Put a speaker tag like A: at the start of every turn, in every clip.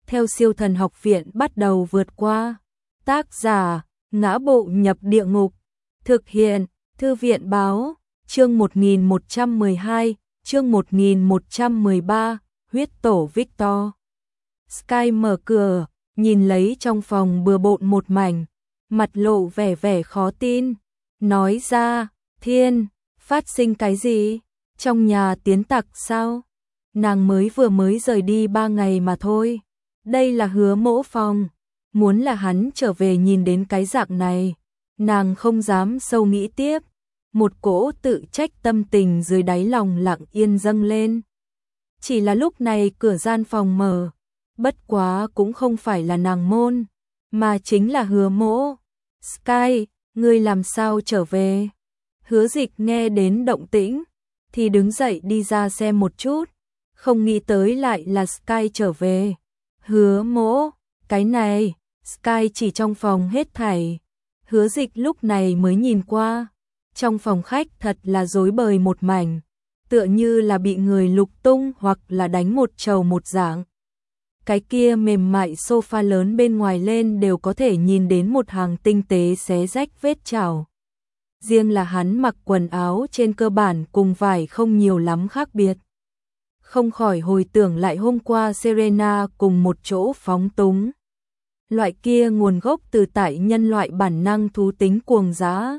A: theo Siêu Thần Học Viện bắt đầu vượt qua. Tác giả: Ngã Bộ Nhập Địa Ngục. Thực hiện: Thư viện báo. Chương 1112, chương 1113, huyết tổ Victor. Sky mở cửa, nhìn lấy trong phòng bừa bộn một mảnh, mặt lộ vẻ khó tin, nói ra: Thiên, phát sinh cái gì? Trong nhà tiến tặc sao? Nàng vừa mới rời đi 3 ngày mà thôi. Đây là Hứa Mỗ phòng. Muốn là hắn trở về nhìn đến cái dạng này, nàng không dám sâu nghĩ tiếp. Một cỗ tự trách tâm tình dưới đáy lòng lặng yên dâng lên. Chỉ là lúc này cửa gian phòng mở, bất quá cũng không phải là nàng môn, mà chính là Hứa Mỗ. Sky, ngươi làm sao trở về? Hứa Dịch nghe đến động tĩnh thì đứng dậy đi ra xem một chút, không nghĩ tới lại là Sky trở về. Hứa Mỗ, cái này, Sky chỉ trong phòng hết thảy. Hứa Dịch lúc này mới nhìn qua, trong phòng khách thật là rối bời một mảnh, tựa như là bị người lục tung hoặc là đánh một trầu một dạng. Cái kia mềm mại sofa lớn bên ngoài lên đều có thể nhìn đến một hàng tinh tế xé rách vết chảo. Riêng là hắn mặc quần áo trên cơ bản cùng vải không nhiều lắm khác biệt. Không khỏi hồi tưởng lại hôm qua Serena cùng một chỗ phóng túng. Loại kia nguồn gốc từ tại nhân loại bản năng thú tính cuồng dã.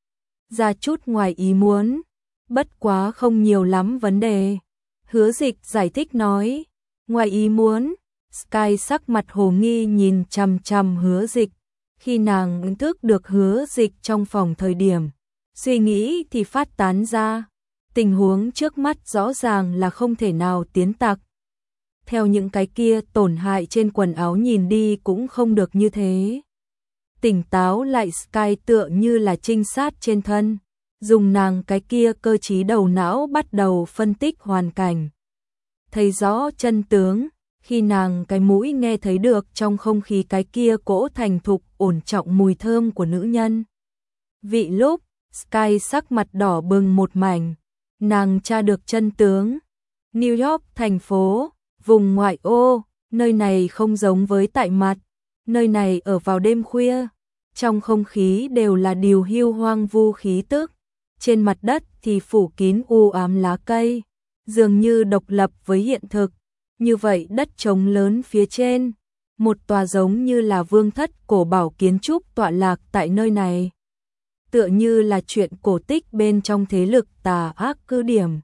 A: Ra chút ngoài ý muốn, bất quá không nhiều lắm vấn đề. Hứa Dịch giải thích nói, ngoài ý muốn. Sky sắc mặt hồ nghi nhìn chằm chằm Hứa Dịch. Khi nàng ý thức được Hứa Dịch trong phòng thời điểm, suy nghĩ thì phát tán ra. Tình huống trước mắt rõ ràng là không thể nào tiến tặc. Theo những cái kia tổn hại trên quần áo nhìn đi cũng không được như thế. Tỉnh táo lại Sky tựa như là trinh sát trên thân, dùng nàng cái kia cơ trí đầu não bắt đầu phân tích hoàn cảnh. Thấy rõ chân tướng, khi nàng cái mũi nghe thấy được trong không khí cái kia cỗ thành thục ổn trọng mùi thơm của nữ nhân. Vị lúc, Sky sắc mặt đỏ bừng một mảnh, nàng tra được chân tướng. New York thành phố, vùng ngoại ô, nơi này không giống với tại mặt, nơi này ở vào đêm khuya, trong không khí đều là điều hưu hoang vu khí tức, trên mặt đất thì phủ kín u ám lá cây, dường như độc lập với hiện thực. Như vậy đất trống lớn phía trên, một tòa giống như là vương thất cổ bảo kiến trúc tọa lạc tại nơi này. Tựa như là chuyện cổ tích bên trong thế lực tà ác cứ điểm.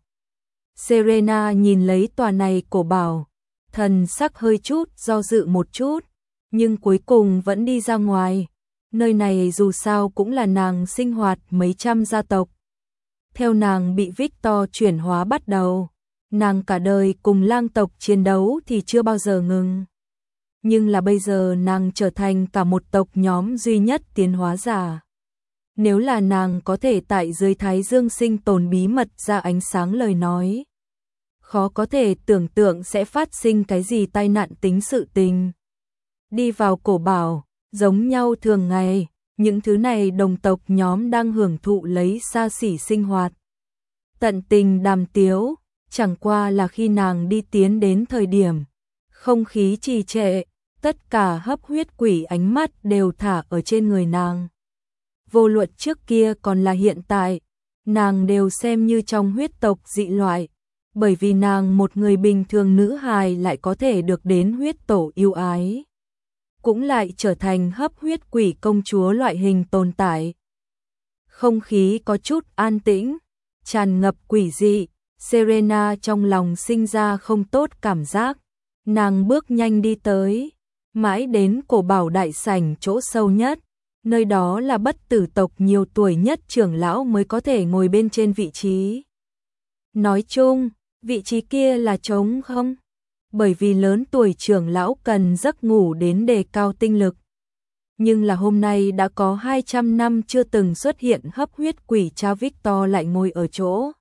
A: Serena nhìn lấy tòa này cổ bảo, thần sắc hơi chút do dự một chút, nhưng cuối cùng vẫn đi ra ngoài. Nơi này dù sao cũng là nàng sinh hoạt mấy trăm gia tộc. Theo nàng bị Victor chuyển hóa bắt đầu, nàng cả đời cùng lang tộc chiến đấu thì chưa bao giờ ngừng. Nhưng là bây giờ nàng trở thành cả một tộc nhóm duy nhất tiến hóa giả. Nếu là nàng có thể tại dưới Thái Dương sinh tồn bí mật ra ánh sáng lời nói, khó có thể tưởng tượng sẽ phát sinh cái gì tai nạn tính sự tình. Đi vào cổ bảo, giống nhau thường ngày, những thứ này đồng tộc nhóm đang hưởng thụ lấy xa xỉ sinh hoạt. Tận tình đàm tiếu, chẳng qua là khi nàng đi tiến đến thời điểm, không khí trì trệ, tất cả hấp huyết quỷ ánh mắt đều thả ở trên người nàng. Vô luận trước kia còn là hiện tại, nàng đều xem như trong huyết tộc dị loại, bởi vì nàng một người bình thường nữ hài lại có thể được đến huyết tổ yêu ái, cũng lại trở thành hấp huyết quỷ công chúa loại hình tồn tại. Không khí có chút an tĩnh, tràn ngập quỷ dị, Serena trong lòng sinh ra không tốt cảm giác, nàng bước nhanh đi tới, mãi đến cổ bảo đại sảnh chỗ sâu nhất, nơi đó là bất tử tộc nhiều tuổi nhất trưởng lão mới có thể ngồi bên trên vị trí. Nói chung, vị trí kia là trống không, bởi vì lớn tuổi trưởng lão cần giấc ngủ đến đề cao tinh lực. Nhưng là hôm nay đã có 200 năm chưa từng xuất hiện hấp huyết quỷ cha Victor lại ngồi ở chỗ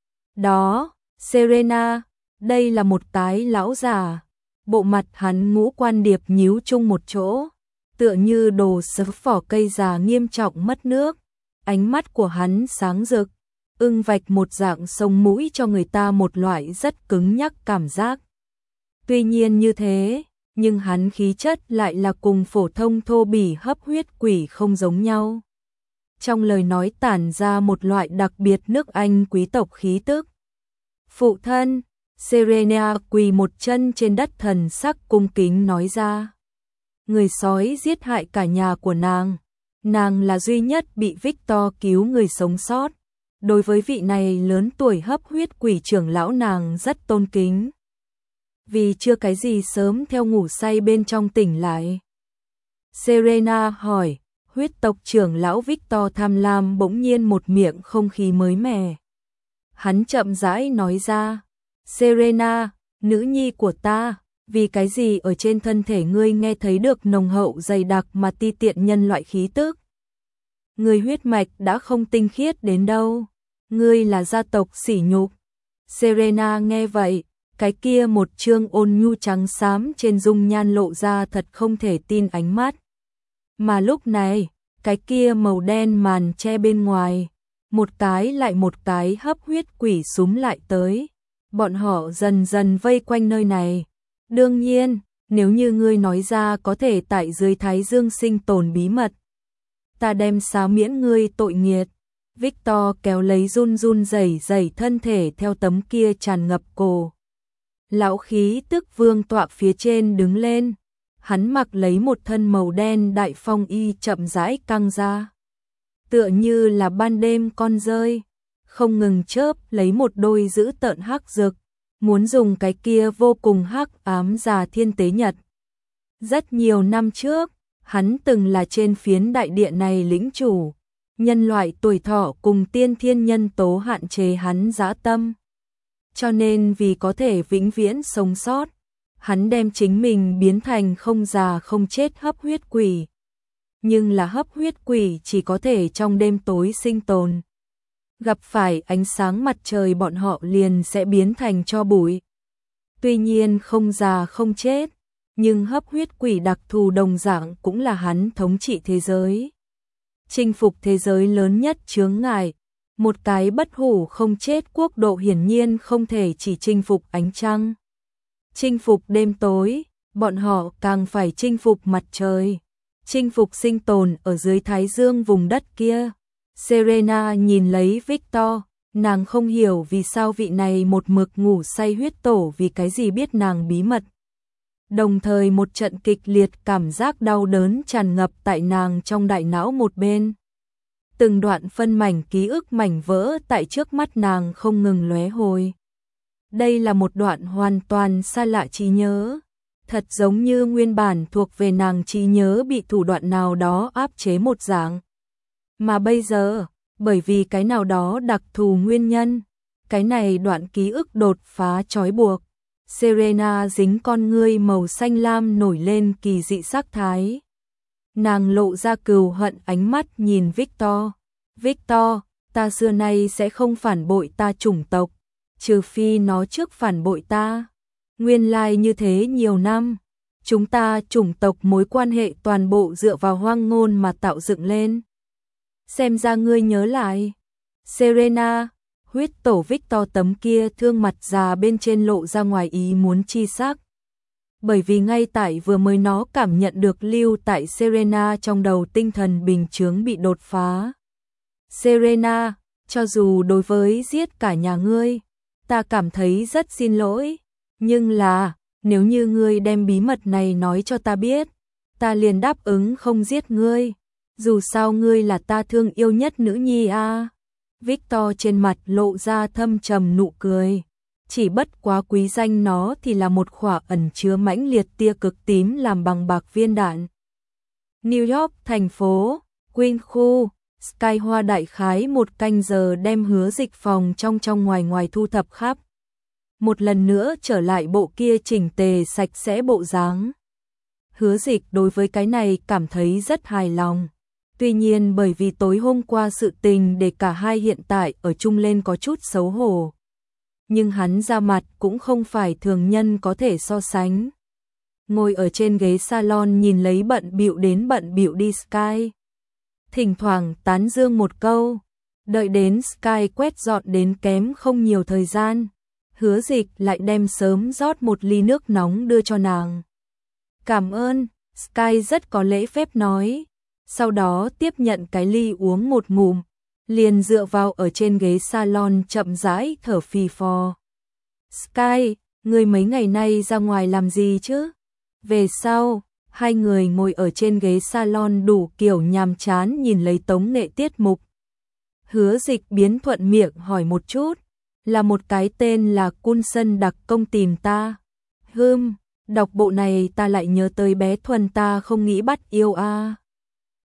A: đó. Serena, đây là một tái lão già, bộ mặt hắn ngũ quan điệp nhíu chung một chỗ, tựa như đồ sớ vỏ cây già nghiêm trọng mất nước. Ánh mắt của hắn sáng rực, ưng vạch một dạng sông mũi cho người ta một loại rất cứng nhắc cảm giác. Tuy nhiên như thế, nhưng hắn khí chất lại là cùng phổ thông thô bỉ hấp huyết quỷ không giống nhau. Trong lời nói tản ra một loại đặc biệt nước Anh quý tộc khí tức. Phụ thân, Serena quỳ một chân trên đất thần sắc cung kính nói ra. Người sói giết hại cả nhà của nàng là duy nhất bị Victor cứu người sống sót. Đối với vị này lớn tuổi hấp huyết quỷ trưởng lão nàng rất tôn kính. Vì chưa cái gì sớm theo ngủ say bên trong tỉnh lại. Serena hỏi, huyết tộc trưởng lão Victor tham lam bỗng nhiên một miệng không khí mới mẻ. Hắn chậm rãi nói ra, Serena, nữ nhi của ta, vì cái gì ở trên thân thể ngươi nghe thấy được nồng hậu dày đặc mà ti tiện nhân loại khí tức? Ngươi huyết mạch đã không tinh khiết đến đâu, ngươi là gia tộc sỉ nhục. Serena nghe vậy, cái kia một trương ôn nhu trắng xám trên dung nhan lộ ra thật không thể tin ánh mắt. Mà lúc này, cái kia màu đen màn che bên ngoài, một cái lại một cái hấp huyết quỷ súm lại tới. Bọn họ dần dần vây quanh nơi này. Đương nhiên, nếu như ngươi nói ra có thể tại dưới Thái Dương sinh tồn bí mật, ta đem xá miễn ngươi tội nghiệt. Victor kéo lấy run run rẩy rẩy thân thể theo tấm kia tràn ngập cổ. Lão khí tức vương tọa phía trên đứng lên. Hắn mặc lấy một thân màu đen đại phong y chậm rãi căng ra. Tựa như là ban đêm con rơi, không ngừng chớp lấy một đôi dữ tợn hắc rực, muốn dùng cái kia vô cùng hắc ám già thiên tế nhật. Rất nhiều năm trước, hắn từng là trên phiến đại địa này lĩnh chủ, nhân loại tuổi thọ cùng tiên thiên nhân tố hạn chế hắn dã tâm. Cho nên vì có thể vĩnh viễn sống sót, hắn đem chính mình biến thành không già không chết hấp huyết quỷ. Nhưng là hấp huyết quỷ chỉ có thể trong đêm tối sinh tồn. Gặp phải ánh sáng mặt trời bọn họ liền sẽ biến thành tro bụi. Tuy nhiên không già không chết, nhưng hấp huyết quỷ đặc thù đồng dạng cũng là hắn thống trị thế giới. Chinh phục thế giới lớn nhất chướng ngại, một cái bất hủ không chết quốc độ hiển nhiên không thể chỉ chinh phục ánh trăng. Chinh phục đêm tối, bọn họ càng phải chinh phục mặt trời. Chinh phục sinh tồn ở dưới Thái Dương vùng đất kia. Serena nhìn lấy Victor, nàng không hiểu vì sao vị này một mực ngủ say huyết tổ vì cái gì biết nàng bí mật. Đồng thời một trận kịch liệt cảm giác đau đớn tràn ngập tại nàng trong đại não một bên. Từng đoạn phân mảnh ký ức mảnh vỡ tại trước mắt nàng không ngừng lóe hồi. Đây là một đoạn hoàn toàn xa lạ trí nhớ. Thật giống như nguyên bản thuộc về nàng trí nhớ bị thủ đoạn nào đó áp chế một dạng. Mà bây giờ, bởi vì cái nào đó đặc thù nguyên nhân, cái này đoạn ký ức đột phá trói buộc. Serena dính con ngươi màu xanh lam nổi lên kỳ dị sắc thái. Nàng lộ ra cừu hận ánh mắt nhìn Victor. Victor, ta xưa nay sẽ không phản bội ta chủng tộc, trừ phi nó trước phản bội ta. Nguyên lai như thế nhiều năm, chúng ta chủng tộc mối quan hệ toàn bộ dựa vào hoang ngôn mà tạo dựng lên. Xem ra ngươi nhớ lại. Serena, huyết tổ Victor tấm kia thương mặt già bên trên lộ ra ngoài ý muốn chi sắc. Bởi vì ngay tại vừa mới nó cảm nhận được lưu tại Serena trong đầu tinh thần bình chướng bị đột phá. Serena, cho dù đối với giết cả nhà ngươi, ta cảm thấy rất xin lỗi. Nhưng là, nếu như ngươi đem bí mật này nói cho ta biết, ta liền đáp ứng không giết ngươi. Dù sao ngươi là ta thương yêu nhất nữ nhi a. Victor trên mặt lộ ra thâm trầm nụ cười. Chỉ bất quá quý danh nó thì là một khỏa ẩn chứa mãnh liệt tia cực tím làm bằng bạc viên đạn. New York thành phố, Queen khu, Sky Hoa đại khái một canh giờ đem Hứa Dịch phòng trong ngoài ngoài thu thập khắp. Một lần nữa trở lại bộ kia chỉnh tề sạch sẽ bộ dáng. Hứa Dịch đối với cái này cảm thấy rất hài lòng. Tuy nhiên bởi vì tối hôm qua sự tình để cả hai hiện tại ở chung lên có chút xấu hổ. Nhưng hắn ra mặt cũng không phải thường nhân có thể so sánh. Ngồi ở trên ghế salon nhìn lấy bận bịu đến bận bịu đi Sky. Thỉnh thoảng tán dương một câu. Đợi đến Sky quét dọn đến kém không nhiều thời gian. Hứa Dịch lại đem sớm rót một ly nước nóng đưa cho nàng. Cảm ơn, Sky rất có lễ phép nói. Sau đó tiếp nhận cái ly uống một ngụm, liền dựa vào ở trên ghế salon chậm rãi thở phì phò. Sky, người mấy ngày nay ra ngoài làm gì chứ? Về sau, hai người ngồi ở trên ghế salon đủ kiểu nhàm chán nhìn lấy tống nghệ tiết mục. Hứa Dịch biến thuận miệng hỏi một chút, là một cái tên là Cun Sân đặc công tìm ta. Đọc bộ này ta lại nhớ tới bé Thuần ta không nghĩ bắt yêu a.